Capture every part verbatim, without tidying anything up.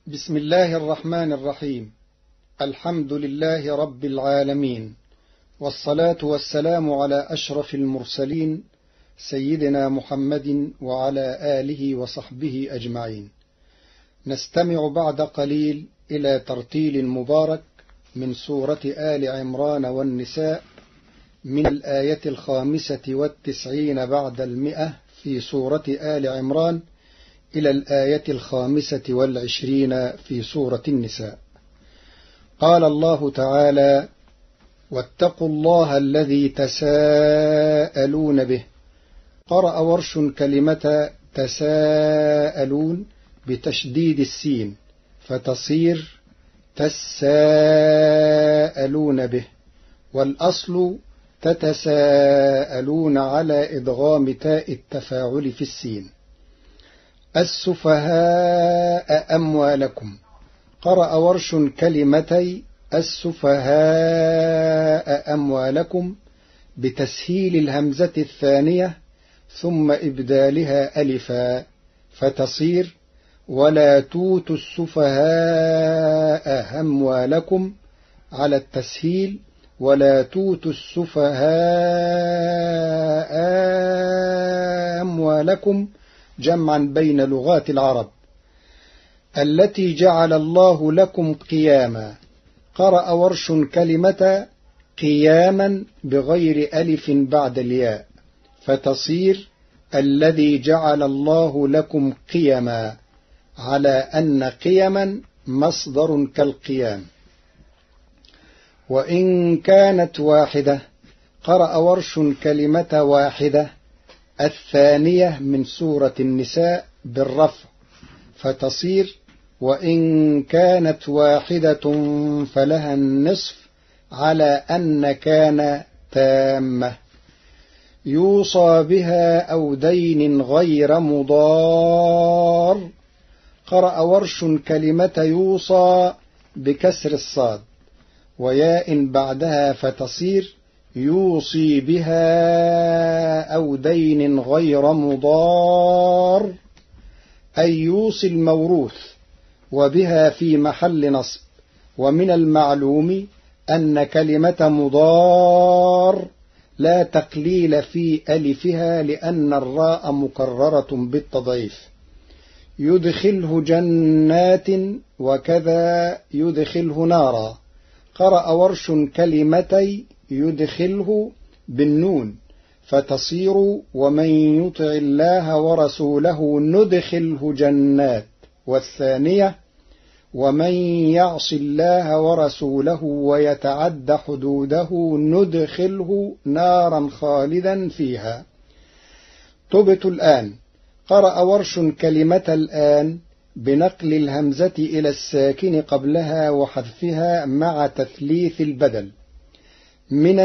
بسم الله الرحمن الرحيم. الحمد لله رب العالمين، والصلاة والسلام على أشرف المرسلين سيدنا محمد وعلى آله وصحبه أجمعين. نستمع بعد قليل إلى ترتيل مبارك من سورة آل عمران والنساء من الآية الخامسة والتسعين بعد المئة في سورة آل عمران إلى الآية الخامسة والعشرين في سورة النساء. قال الله تعالى: واتقوا الله الذي تساءلون به. قرأ ورش كلمة تساءلون بتشديد السين فتصير تساءلون به، والأصل تتساءلون على إدغام تاء التفاعل في السين. السفهاء أموالكم. قرأ ورش كلمتي السفهاء أموالكم بتسهيل الهمزة الثانية ثم إبدالها ألفا فتصير ولا توتوا السفهاء أموالكم على التسهيل ولا توتوا السفهاء أموالكم جمعا بين لغات العرب. التي جعل الله لكم قياما. قرأ ورش كلمة قياما بغير ألف بعد الياء فتصير الذي جعل الله لكم قيما على أن قيما مصدر كالقيام. وإن كانت واحدة. قرأ ورش كلمة واحدة الثانية من سورة النساء بالرفع فتصير وإن كانت واحدة فلها النصف على أن كان تامة. يوصى بها أو دين غير مضار. قرأ ورش كلمة يوصى بكسر الصاد وياء بعدها فتصير يوصي بها أو دين غير مضار أي يوصي الموروث وبها في محل نصب. ومن المعلوم أن كلمة مضار لا تقليل في ألفها لأن الراء مكررة بالتضعيف. يدخله جنات وكذا يدخله نارا. قرأ ورش كلمتي يدخله بالنون فتصير ومن يطع الله ورسوله ندخله جنات، والثانية ومن يعص الله ورسوله ويتعد حدوده ندخله نارا خالدا فيها. تبت الآن. قرأ ورش كلمة الآن بنقل الهمزة إلى الساكن قبلها وحذفها مع تثليث البدل. من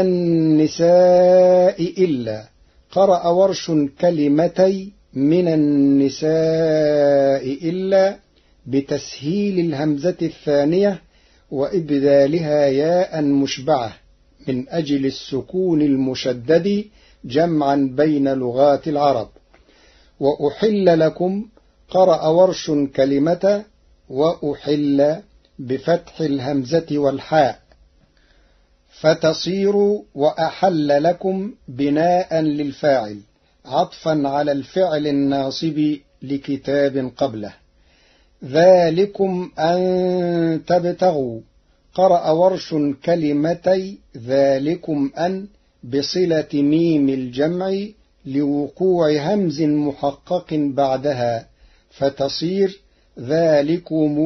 النساء إلا. قرأ ورش كلمتي من النساء إلا بتسهيل الهمزة الثانية وإبدالها ياء مشبعة من أجل السكون المشدد جمعا بين لغات العرب. وأحل لكم. قرأ ورش كلمة وأحل بفتح الهمزة والحاء فتصير وأحل لكم بناء للفاعل عطفا على الفعل الناصب لكتاب قبله. ذلكم أن تبتغوا. قرأ ورش كلمتي ذلكم أن بصلة ميم الجمع لوقوع همز محقق بعدها فتصير ذلكم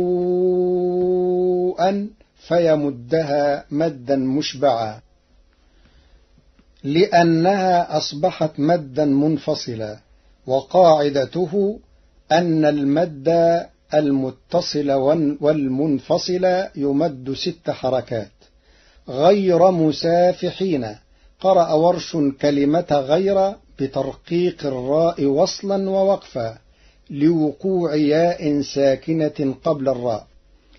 أن فيمدها مدا مشبعا لأنها أصبحت مدا منفصلا. وقاعدته أن المد المتصل والمنفصل يمد ست حركات. غير مسافحين. قرأ ورش كلمة غير بترقيق الراء وصلا ووقفا لوقوع ياء ساكنة قبل الراء.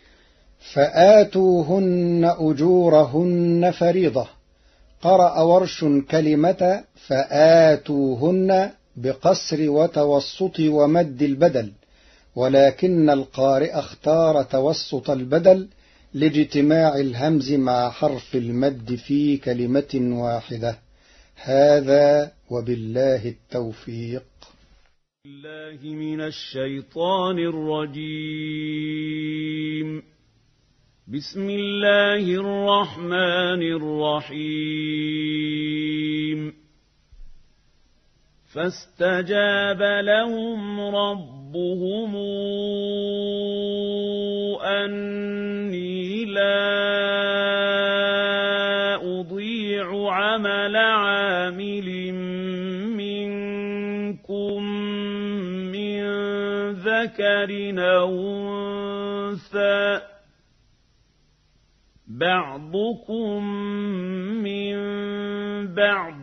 فآتوهن أجورهن فريضة. قرأ ورش كلمة فآتوهن بقصر وتوسط ومد البدل ولكن القارئ اختار توسط البدل لاجتماع الهمز مع حرف المد في كلمة واحدة. هذا وبالله التوفيق. الله من الشيطان الرجيم. بسم الله الرحمن الرحيم. فاستجاب لهم ربهم أني لا أضيع عمل عامل منكم من ذكر أو أنثى بعضكم من بعض،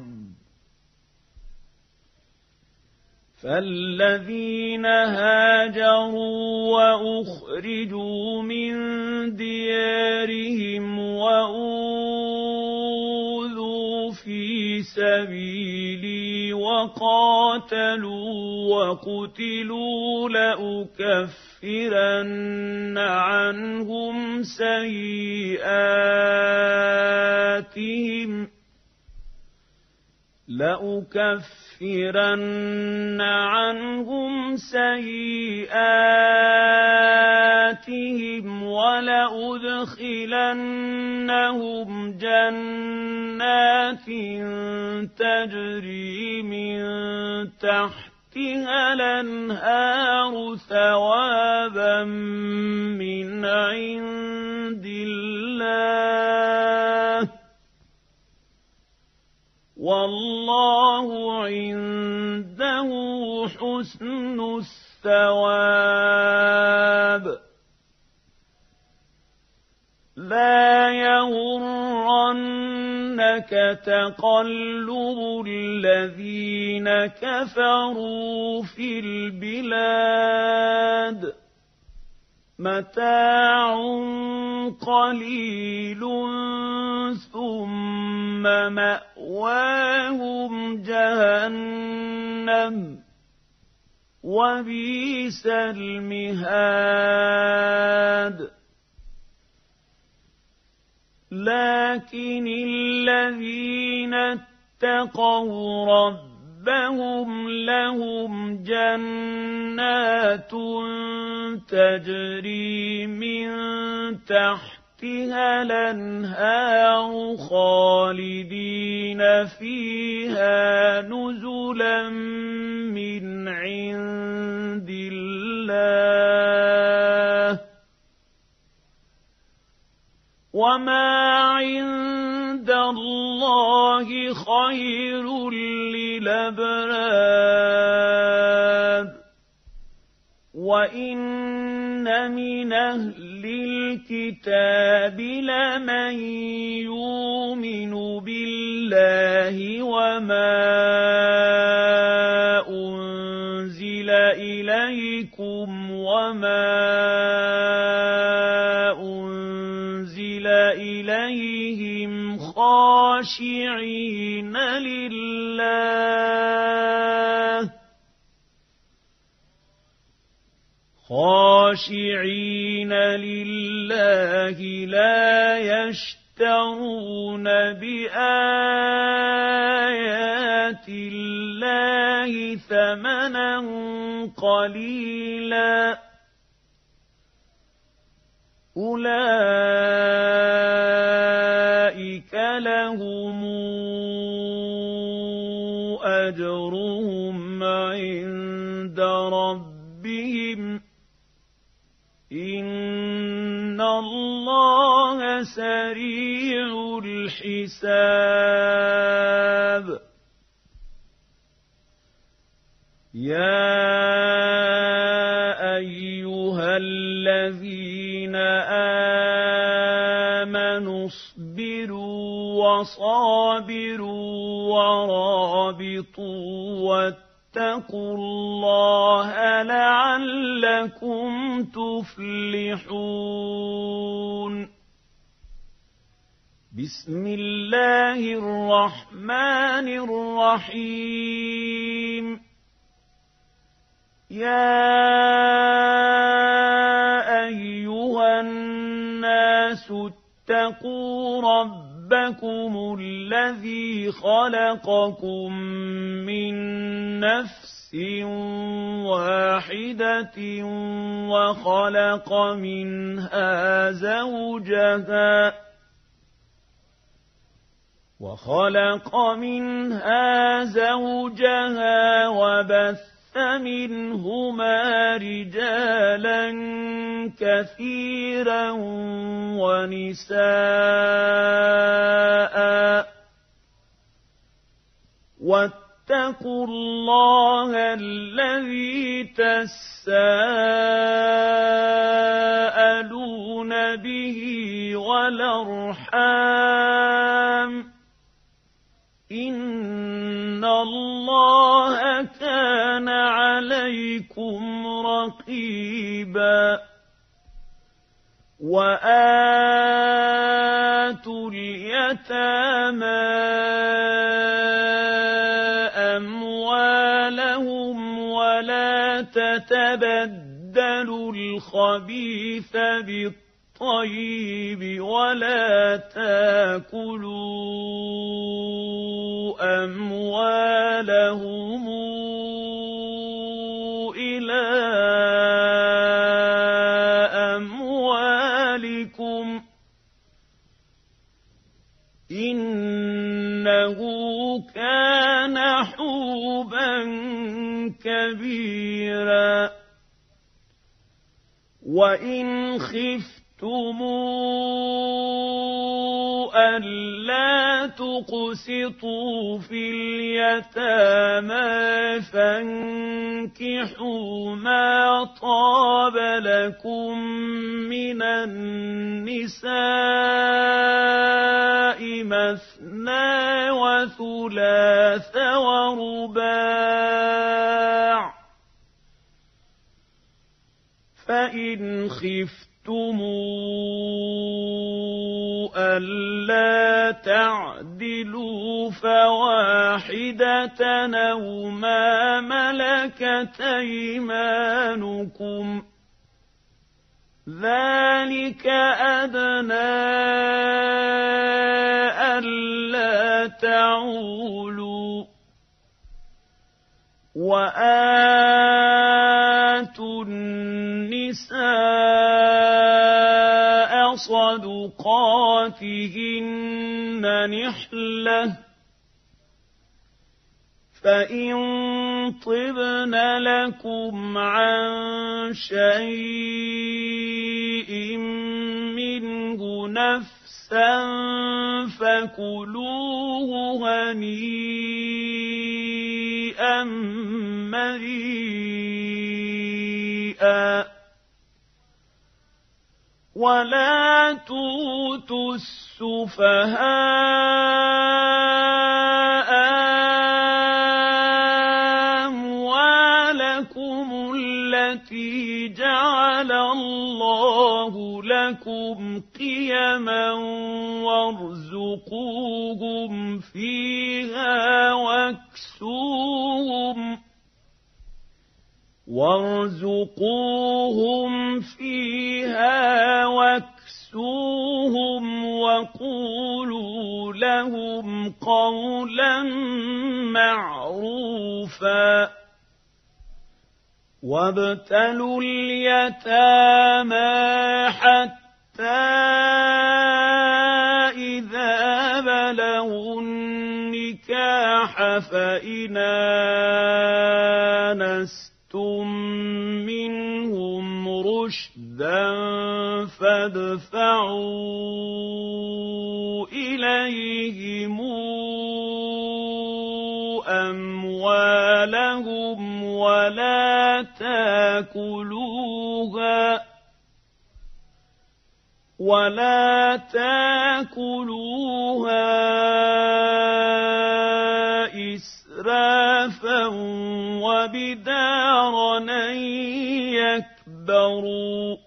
فالذين هاجروا وأخرجوا من ديارهم وأوذوا في سبيلي وقاتلوا وقتلوا لأكفرن عنهم سيئاتهم لأكفرن عنهم سيئاتهم ولأدخلنهم جنات تجري من تحتها الأنهار ثوابا من عند الله والله عنده حسن الثواب. لا يغرنك تقلب الذين كفروا في البلاد، متاع قليل ثم مأواهم جهنم وبئس المهاد. لكن الذين اتقوا ربهم لهم جنات تجري من تحتها الأنهار خالدين فيها نزلا من عند الله، وما عند الله خير للأبرار. وإن من أهل الكتاب لمن يؤمن بالله وما أنزل إليكم وما أنزل إليهم خاشعين لله خاشعين لله لا يشترون بآيات الله ثمنا قليلا، أولئك لهم أجرهم عند ربهم إن الله سريع الحساب. يا أيها الذين آمنوا اصبروا وصابروا ورابطوا واتقوا الله لعلكم تفلحون. بسم الله الرحمن الرحيم. يَا أَيُّهَا النَّاسُ اتَّقُوا رَبَّكُمُ الَّذِي خَلَقَكُم مِّن نَّفْسٍ وَاحِدَةٍ وَخَلَقَ مِنْهَا زَوْجَهَا وَخَلَقَ مِنْهَا زَوْجَهَا وَبَثَّ مِنْهُمَا رِجَالًا كَثِيرًا وَنِسَاءً وَاتَّقُوا اللَّهَ الَّذِي تَسَاءَلُونَ بِهِ وَالْأَرْحَامَ إِنَّ اللَّهَ كَانَ عَلَيْكُمْ رَقِيبًا وَآتُوا الْيَتَامَى أَمْوَالَهُمْ وَلَا تَتَبَدَّلُوا الْخَبِيثَ بِالطَّيِّبِ وَلَا تَأْكُلُوا أَمْوَالَهُمْ إِلَىٰ أَمْوَالِكُمْ إِنَّهُ كَانَ حُوبًا كَبِيرًا وَإِنْ خِفْتُمْ أَلَّا تُقْسِطُوا فِي الْيَتَامَىٰ فَانكِحُوا مَا طَابَ لَكُم مِّنَ النِّسَاءِ مَثْنَىٰ وَثُلَاثَ وَرُبَاعَ ۖ فَإِنْ خِفْتُمْ أَلَّا تَعْدِلُوا فَوَاحِدَةً أَوْ مَا مَلَكَتْ أَيْمَانُكُمْ ۚ ذَٰلِكَ أَدْنَىٰ أَلَّا تَعُولُوا وَآتُوا النِّسَاءَ صَدُقَاتِهِنَّ نِحْلَةً ۚ فَإِن طِبْنَ لَكُمْ عَن شَيْءٍ مِّنْهُ نَفْسًا فَكُلُوهُ هَنِيئًا مَّرِيئًا وَلَا تُؤْتُوا السُّفَهَاءَ أَمْوَالَكُمُ الَّتِي جَعَلَ اللَّهُ لَكُمْ قِيَمًا وَارْزُقُوهُمْ فِيهَا وَاكْسُوهُمْ وَارْزُقُوهُمْ فِيهَا وَاكْسُوهُمْ وَقُولُوا لَهُمْ قَوْلًا مَّعْرُوفًا وَابْتَلُوا الْيَتَامَىٰ حَتَّىٰ إِذَا بَلَغُوا النِّكَاحَ فَإِنْ آنَسْتُم مِّنْهُمْ رُشْدًا فَادْفَعُوا إِلَيْهِمْ أَمْوَالَهُمْ وَلَا تَأْكُلُوهَا وَلَا تَأْكُلُوهَا إِسْرَافًا وَبِدَارًا أَن يَكْبَرُوا ۚ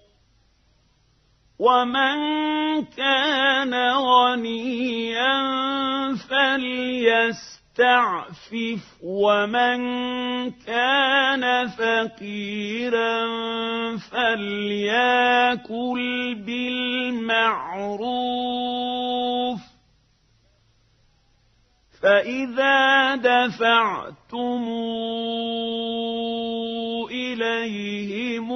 وَمَن كَانَ غَنِيًّا فَلْيَسْتَعْفِفْ يستعفف ومن كان فقيرا فليأكل بالمعروف فإذا دفعتم إليهم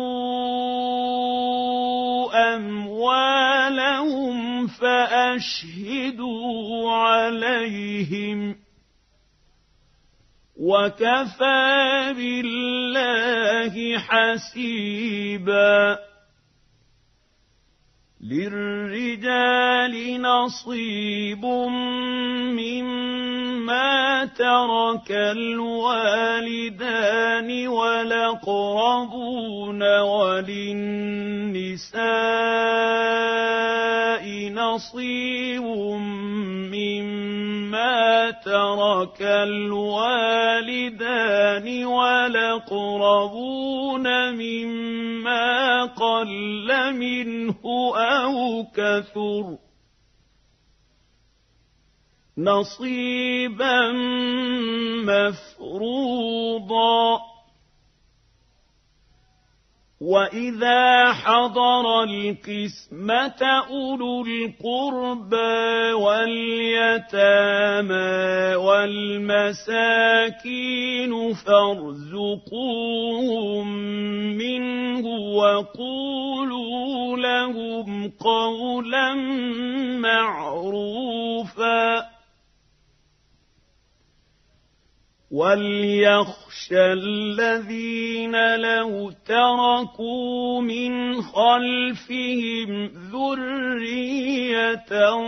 أموالهم فأشهدوا عليهم وكفى بالله حسيبا. للرجال نصيب مما ترك الوالدان والأقربون وللنساء نصيب مما ترك الوالدان والأقربون مما قل منه أو كثر نصيبا مفروضا. وإذا حضر القسمة أولو القربى واليتامى والمساكين فارزقوهم منه وقولوا لهم قولا معروفا. وليخشى الذين لو تركوا من خلفهم ذرية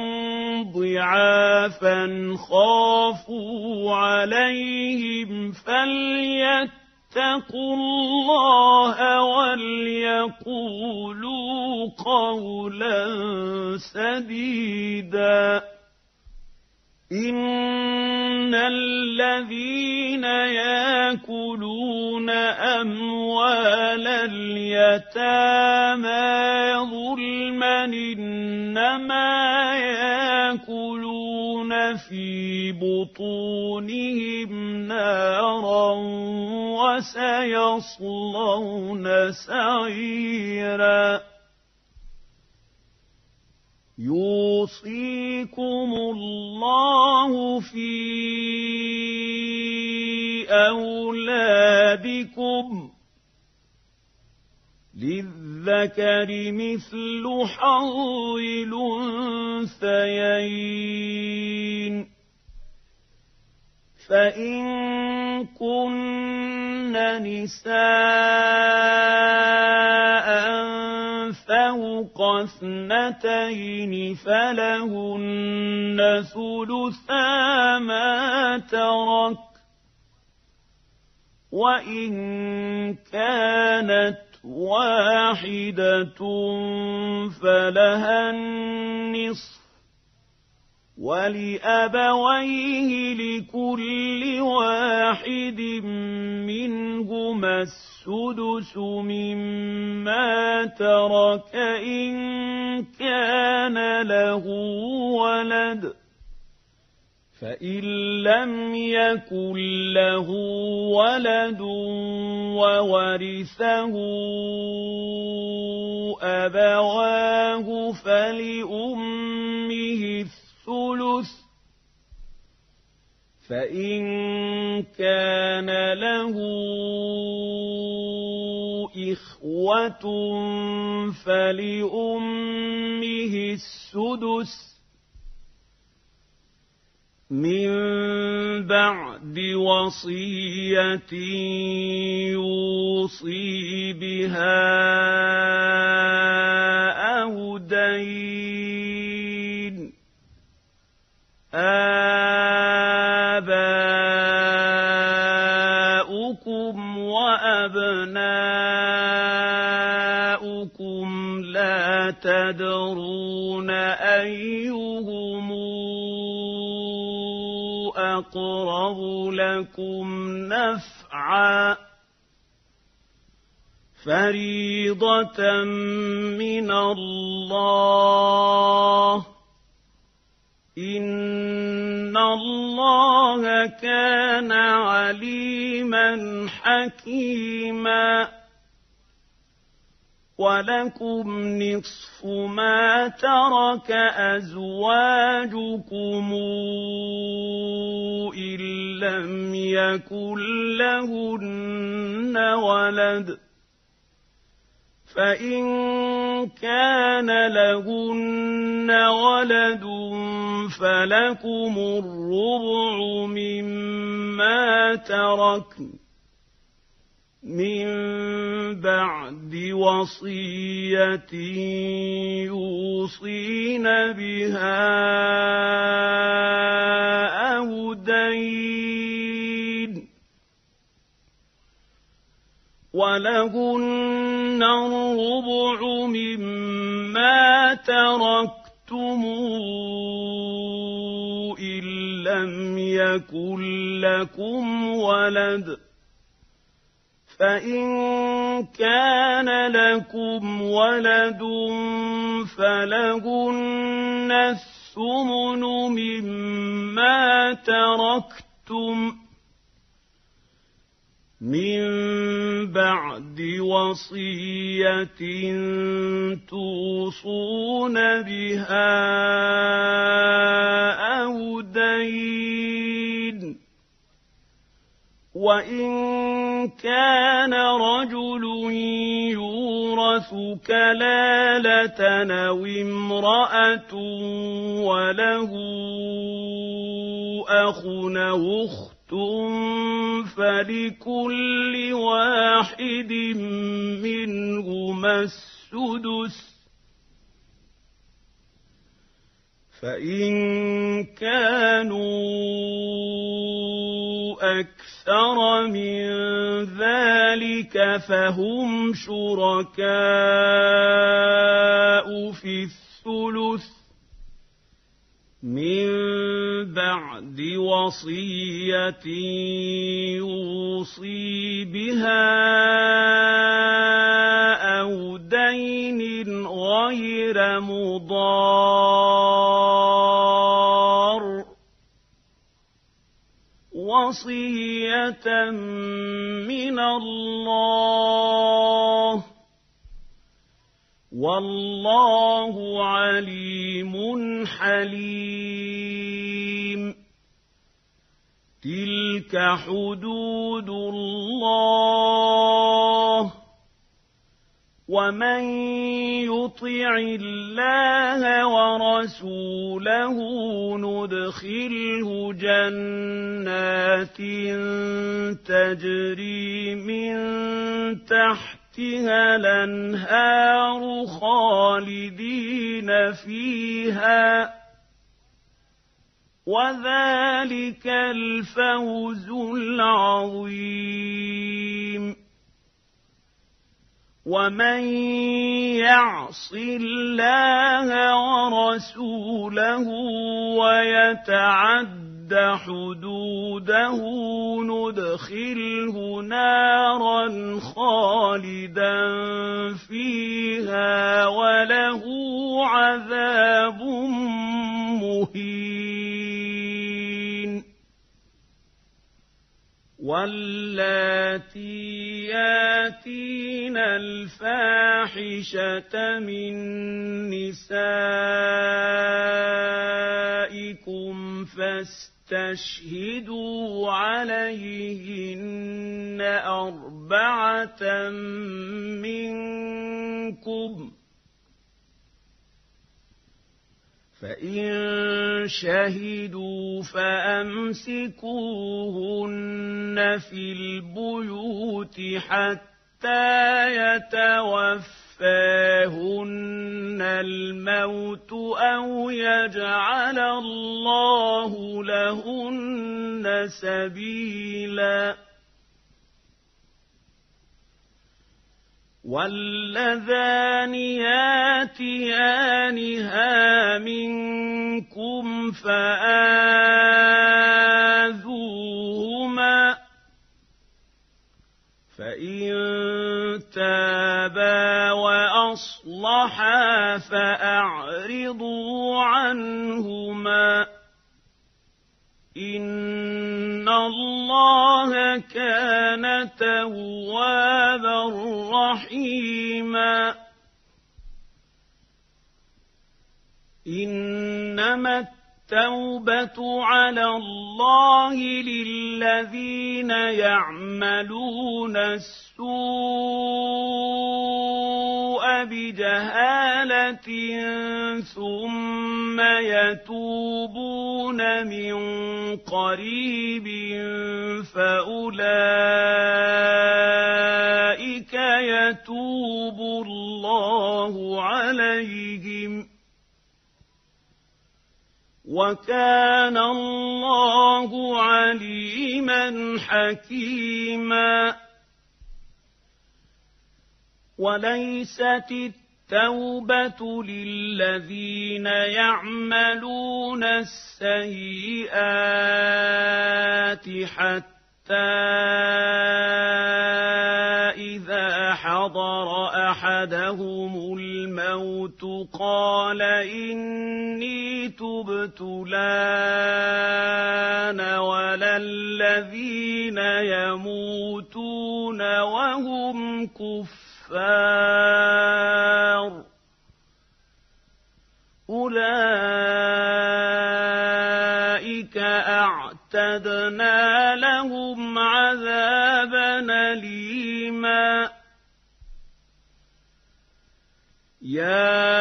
ضعافا خافوا عليهم فليتقوا الله وليقولوا قولا سديدا. إن الذين يأكلون أموال اليتامى ظلما إنما يأكلون في بطونهم نارا وسيصلون سعيرا. يوصيكم الله في أولادكم للذكر مثل حظ الأنثيين. فإن كن نساء فوق اثنتين فلهن ثلثا ما ترك وإن كانت واحدة فلها النصف ولأبويه لكل واحد منهما السدس مما ترك إن كان له ولد فإن لم يكن له ولد وورثه أبواه فلأمه الثلث فإن كان له إخوة فلأمه السدس من بعد وصية يوصي بها أو دين. آباؤكم وأبناؤكم لا تدرون أيهم أقرب لكم نفعا فريضة من الله إن الله اللَّهَ كَانَ عَلِيمًا حَكِيمًا وَلَكُمْ نِصْفُ مَا تَرَكَ أَزْوَاجُكُمْ إِن لَّمْ يَكُن لَّهُنَّ وَلَدٌ فَإِن كَانَ لَهُنَّ وَلَدٌ فَلَكُمُ الرُّبُعُ مِمَّا تَرَكْنَ مِن بَعْدِ وَصِيَّةٍ يُوصِينَ بِهَا أَوْ دَيْنٍ وَلَهُنَّ الرُّبُعُ مِمَّا تَرَكْتُمْ إِن لَّمْ يَكُن لَّكُمْ وَلَدٌ فَإِن كَانَ لَكُمْ وَلَدٌ فَلَهُنَّ الثُّمُنُ مِمَّا تَرَكْتُمْ مِن بَعْدِ وَصِيَّةٍ تُوصُونَ بِهَا أَوْ دَيْنٍ وَإِن كَانَ رَجُلٌ يُورَثُ كَلَالَةً أَوِ امْرَأَةٌ وَلَهُ أَخٌ أَوْ أُخْتٌ فَلِكُلِّ وَاحِدٍ مِّنْهُمَا السُّدُسُ فَإِن كَانُوا أَكْثَرَ مِن ذَلِكَ فَهُمْ شُرَكَاءُ فِي الثُّلُثِ مِن بَعْدِ وَصِيَّةٍ يُوصِي بِهَا أَوْ دَيْنٍ غَيْرَ مُضَارٍّ وَصِيَّةً مِّنَ اللَّهِ وَاللَّهُ عَلِيمٌ حَلِيمٌ تِلْكَ حُدُودُ اللَّهِ وَمَن يُطِعِ اللَّهَ وَرَسُولَهُ نُدْخِلْهُ جَنَّاتٍ تَجْرِي مِن تَحْتِهَا الْأَنْهَارُ خَالِدِينَ فِيهَا وَذَلِكَ الْفَوْزُ الْعَظِيمُ وَمَن يَعْصِ اللَّهَ وَرَسُولَهُ وَيَتَعَدَّ حُدُودَهُ نُدْخِلْهُ نَارًا خَالِدًا فِيهَا وَلَهُ عَذَابٌ مُّهِينٌ وَاللَّاتِي يَأْتِينَ الْفَاحِشَةَ مِن نِّسَائِكُمْ فَاسْتَشْهِدُوا عَلَيْهِنَّ أَرْبَعَةً مِّنكُمْ ۖ فَإِن شَهِدُوا فَأَمْسِكُوهُنَّ فِي الْبُيُوتِ حَتَّىٰ يَتَوَفَّاهُنَّ الْمَوْتُ أَوْ يَجْعَلَ اللَّهُ لَهُنَّ سَبِيلًا وَاللَّذَانِ يَأْتِيَانِهَا مِنكُمْ فَآذُوهُمَا فَإِن تَابَا وَأَصْلَحَا فَأَعْرِضُوا عَنْهُمَا إن الله كان توابا رحيما إنما التوبة على الله للذين يعملون السوء بجهالة ثم يتوبون من قريب فأولئك يتوب الله عليهم وكان الله عليما حكيما وليست التوبة للذين يعملون السيئات حتى إذا حضر أحدهم الموت قال إني تبت الآن ولا الذين يموتون وهم كفار أولئك أعتدنا لهم عذابا أليما يا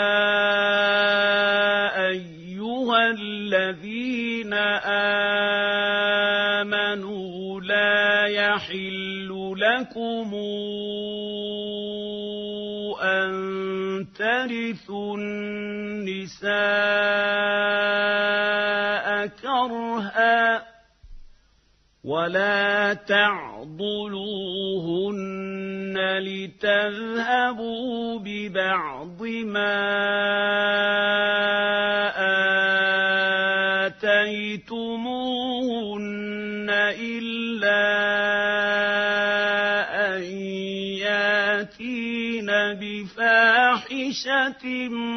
أيها الذين آمنوا لا يحل لكم أن ترثوا النساء كرها ولا تعضلوهن لتذهبوا ببعض ما آتيتموهن إلا أن ياتين بفاحشة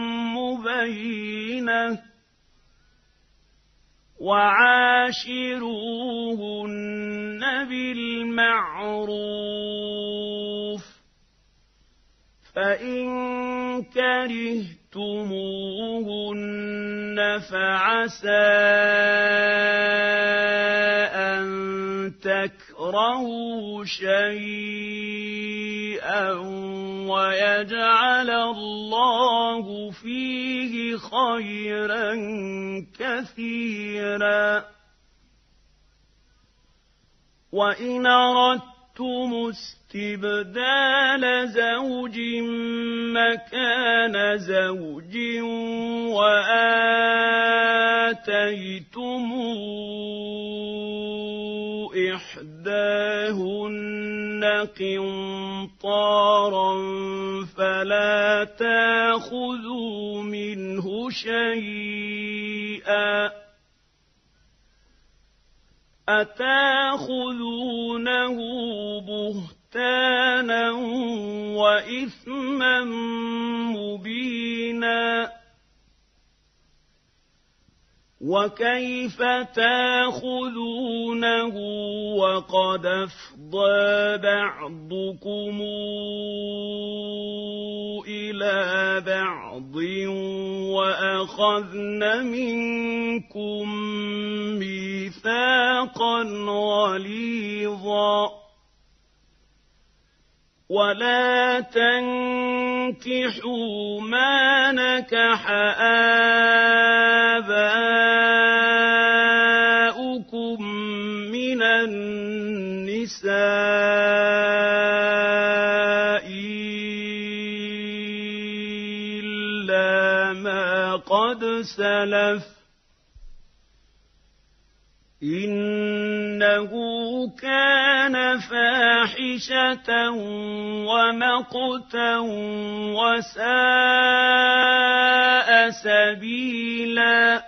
مبينة وعاشروهن بالمعروف فإن كرهتموهن فعسى أن تكرهوا شيئا ويجعل الله فيه خيرا كثيرا وإن أردتم استبدال زوج مكان زوج وآتيتم إحداهن قنطارا فلا تأخذوا منه شيئا أتأخذونه بهتانا وإثما مبينا وكيف تأخذونه وقد أفضى بعضكم إلى بعض وأخذن منكم ميثاقا غليظا ولا تنكحوا ما نكح آباؤكم من النساء إلا ما قد سلف إنه كان فاحشة ومقتا وساء سبيلا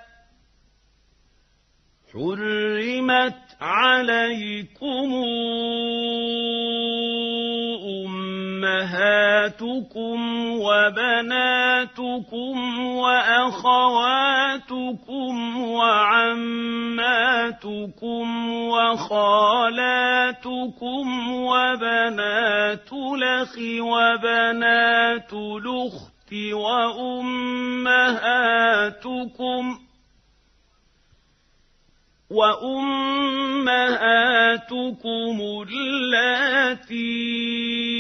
حرمت عليكم أمهاتكم وأمهاتكم وبناتكم وأخواتكم وعماتكم وخالاتكم وبنات الأخ وبنات الأخت وأمهاتكم وأمهاتكم اللاتي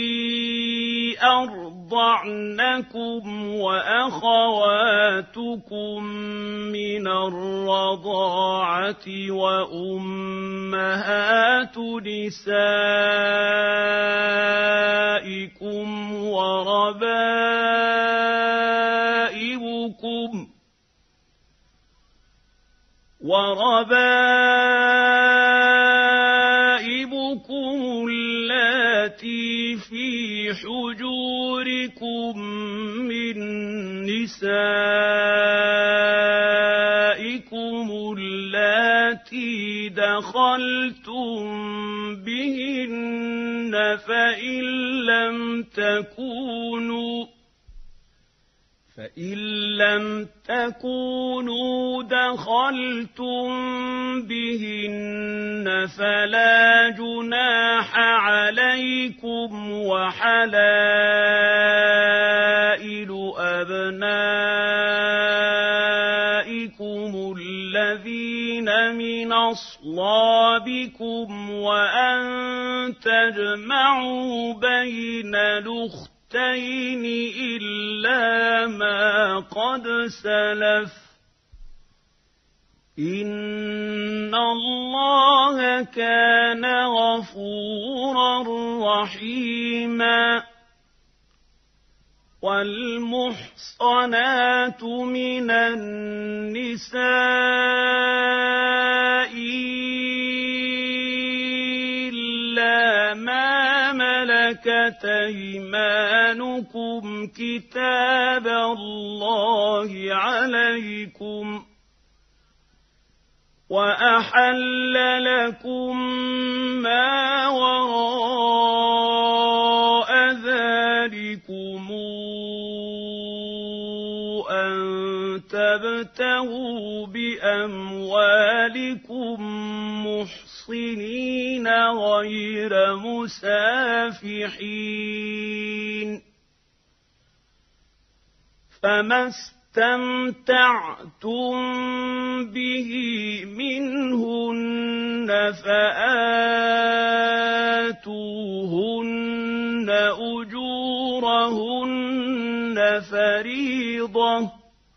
أرضعنكم وأخواتكم من الرضاعة وأمهات نسائكم وربائبكم وربائبكم اللاتي في حجوركم من نسائكم اللاتي دخلتم بهن فإن لم تكونوا فإن لم تكونوا دخلتم بهن فلا جناح عليكم وحلائل أبنائكم الذين من أصلابكم وأن تجمعوا بين الأختين إلا ما قد سلف إن الله كان غفورا رحيما والمحصنات من النساء إلا ما ملكت أيمانكم كتاب الله عليكم وأحل لكم ما وراء ذلكم أن تبتغوا بأموالكم محصنين غير مسافحين فما استمتعتم به منهن فآتوهن أجورهن فريضة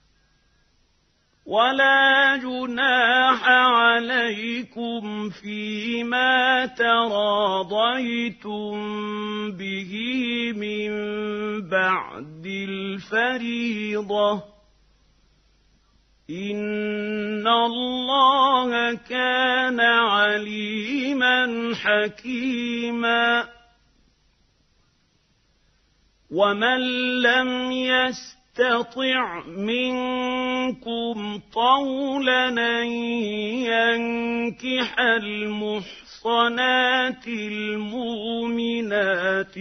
ولا جناح عليكم فيما تراضيتم به من بعد الفريضة إن الله كان عليما حكيما ومن لم يستطع منكم طولا أن ينكح المحصنات المؤمنات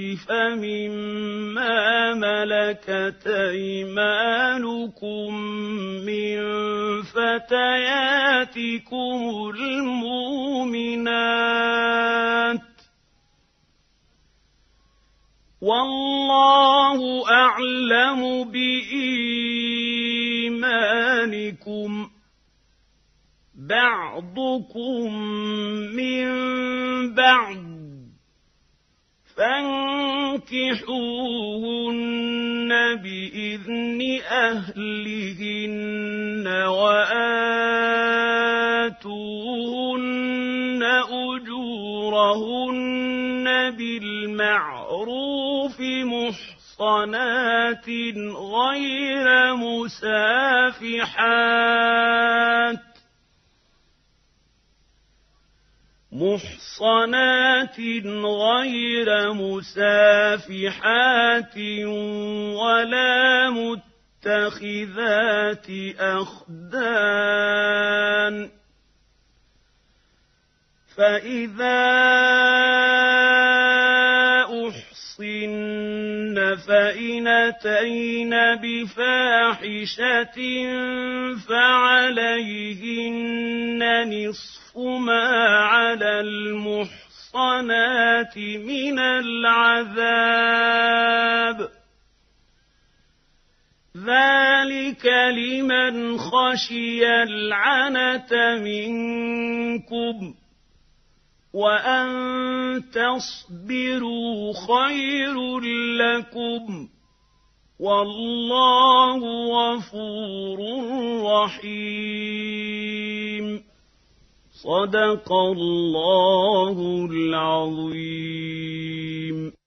فمما ملكت أيمانكم من فتياتكم المؤمنات والله أعلم بإيمانكم بعضكم من بعض فانكحوهن بإذن أهلهن وآتوهن أجورهن بالمعروف محصنات غير مسافحات محصنات غير مسافحات ولا متخذات أخدان فإذا أحصن فإن أتين بفاحشة فعليهن نصف ما على المحصنات من العذاب ذلك لمن خشي العنة منكم وأن تصبروا خير لكم والله غفور رحيم صدق الله العظيم.